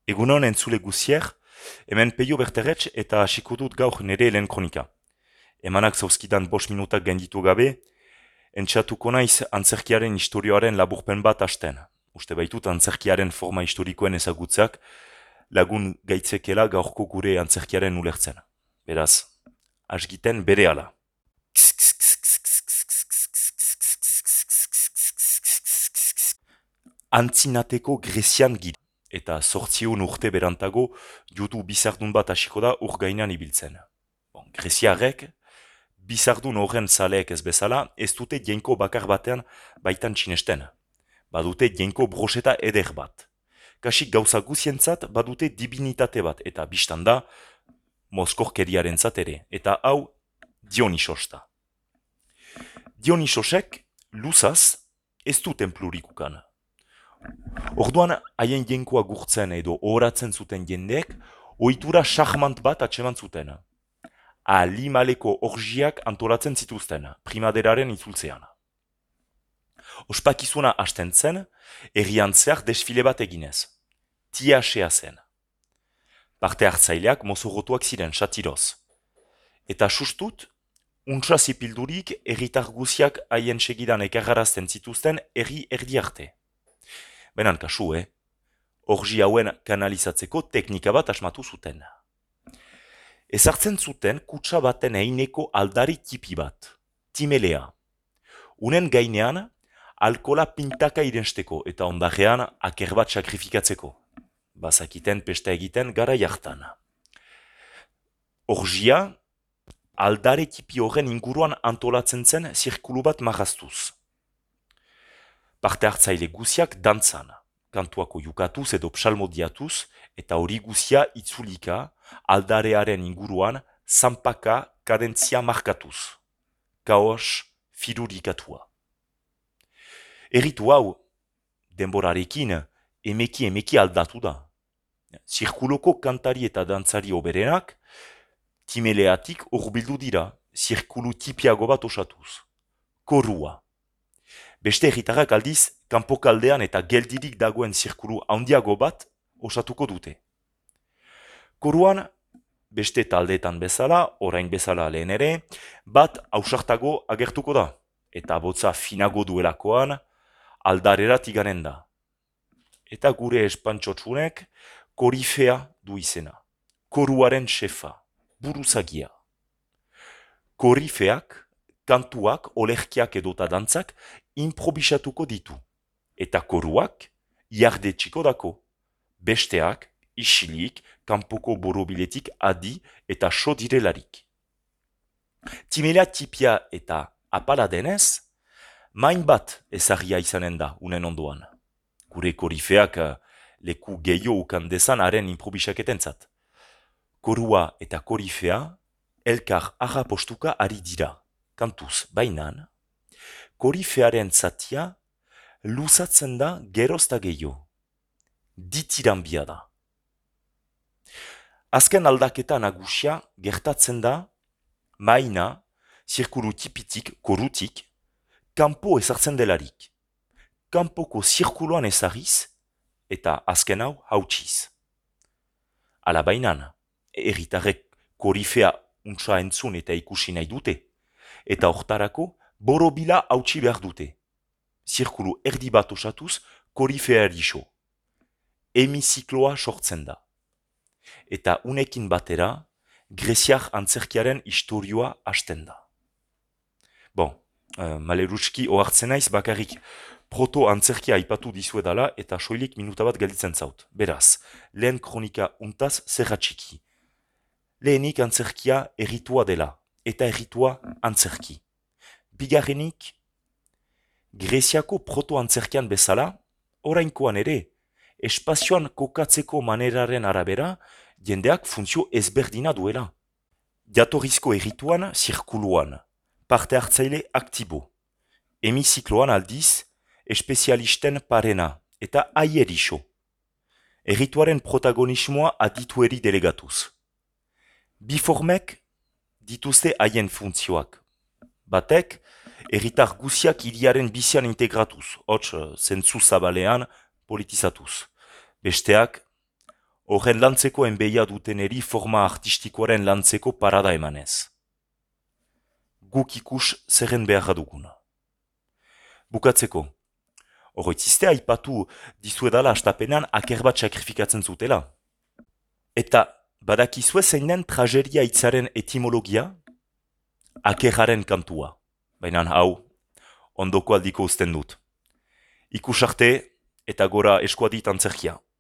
Egunon entzule guzier, hemen Peio Berterretx eta hasiko dut gaur nire helen kronika. Emanak zauzkidan 5 minutak gainditu gabe, entxatuko naiz antzerkiaren historioaren laburpen bat hasten. Uste baitut antzerkiaren forma historikoen ezagutzak lagun gaitzekela gaurko gure antzerkiaren ulertzen. Beraz, asgiten berehala. Antzinateko Grezian gida. Eta 800 urte berantago judu bizardun bat hasiko da ur gainean ibiltzen. Greziarrek, bizardun horren zaleek ez bezala, ez dute jainko bakar batean baitan txinesten. Badute jainko broseta eder bat. Kasik gauza guzientzat badute divinitate bat, eta biztan da, mozkorkeriaren ere, eta hau Dionisosta. Dionisosek, luzaz, ez du templurik ukan. Orduan, haien jenkoa gurtzen edo horatzen zuten jendeek, ohitura charmant bat atseman zuten. Alimaleko orgiak antolatzen zituzten, primaderaren itzultzean. Ospakizuna hasten zen, herrian zehar desfile bat eginez. Tiasea zen. Parte hartzaileak mozorrotuak ziren satiroz. Eta sustut, untsa zipildurik herritar guziak haien segidan ekarrarazten zituzten herri erdi arte. Benan kasu, orgi hauen kanalizatzeko teknika bat asmatu zuten. Ezartzen zuten kutsa baten eineko aldari tipi bat, timelea. Unen gainean, alkola pintaka irensteko eta ondarean aker bat sakrifikatzeko. Bazakiten pesta egiten gara jartan. Orgia, aldare tipi horren inguruan antolatzen zen zirkulu bat marraztuz. Parte hartzaile guziak dantzan, kantuako jukatuz edo psalmodiatuz, eta hori guzia itzulika aldarearen inguruan zanpaka kadentzia markatuz. Kaos firurikatua. Erritu hau, denborarekin emeki aldatu da. Zirkuloko kantari eta dantzari oberenak, timeleatik urbildu dira, zirkulu tipiago bat osatuz. Korua. Beste herritarrak aldiz, kanpokaldean eta geldirik dagoen zirkulu handiago bat osatuko dute. Koruan, beste taldeetan bezala, orain bezala lehen ere, bat ausartago agertuko da, eta botza finago duelakoan aldarerat iganen da. Eta gure espantxotsunek korifea du izena, koruaren xefa, buruzagia. Korifeak, kantuak, olerkiak edota dantzak improbisatuko ditu. Eta koruak, jardetxiko dako. Besteak, isilik, kanpoko borobiletik adi eta so direlarik. Timelea tipia eta apala denez, main bat ezagia izanen da unen ondoan. Gure korifeak leku gehiago ukan dezan haren improbisaketentzat. Korua eta korifea elkar arrapostuka ari dira. Kantuz bainan, korifearen zatia luzatzen da gerozta gehiago. Ditiranbia da. Azken aldaketa nagusia gertatzen da maina zirkulu tipitik, korutik, kanpo ezartzen delarik. Kanpoko zirkuluan ezariz eta azken hau hautsiz. Ala bainan, herritarrek korifea untsa entzun eta ikusi nahi dute. Eta hortarako borobila hautsi behar dute. Zirkulu erdi bat osatuz korifea eriso. Hemizikloa sortzen da. Eta unekin batera, greziar antzerkiaren historioa hasten da. Malerutski ohartzen naiz bakarrik proto antzerkia aipatu dizuedala eta soilik minuta bat gelditzen zaut. Beraz, lehen kronika untaz zerratxiki. Lehenik antzerkia erritua dela, eta erritua antzerki. Bigarrenik, Greziako proto-antzerkian bezala, orainkoan ere, espazioan kokatzeko maneraren arabera, jendeak funtzio ezberdina duela. Jatorrizko errituan, zirkuluan, parte hartzaile aktibo. Hemizikloan aldiz, espezialisten parena eta aieriso. Errituaren protagonismoa aditueri delegatuz. Biformek dituzte haien funtzioak. Batek, herritar guziak hiriaren bizian integratuz, zentzu zabalean politizatuz. Besteak, horren lantzeko enbeia duteneri forma artistikoaren lantzeko parada emanez. Guk ikus zerren behar duguna. Bukatzeko, horretziste aipatu dizuedala astapenan aker bat sakrifikatzen zutela. Eta badakizue zein den tragedia hitzaren etimologia? Akerraren kantua. Baina hau, ondoko aldiko uzten dut. Ikus arte eta gora eskuadit antzerkia.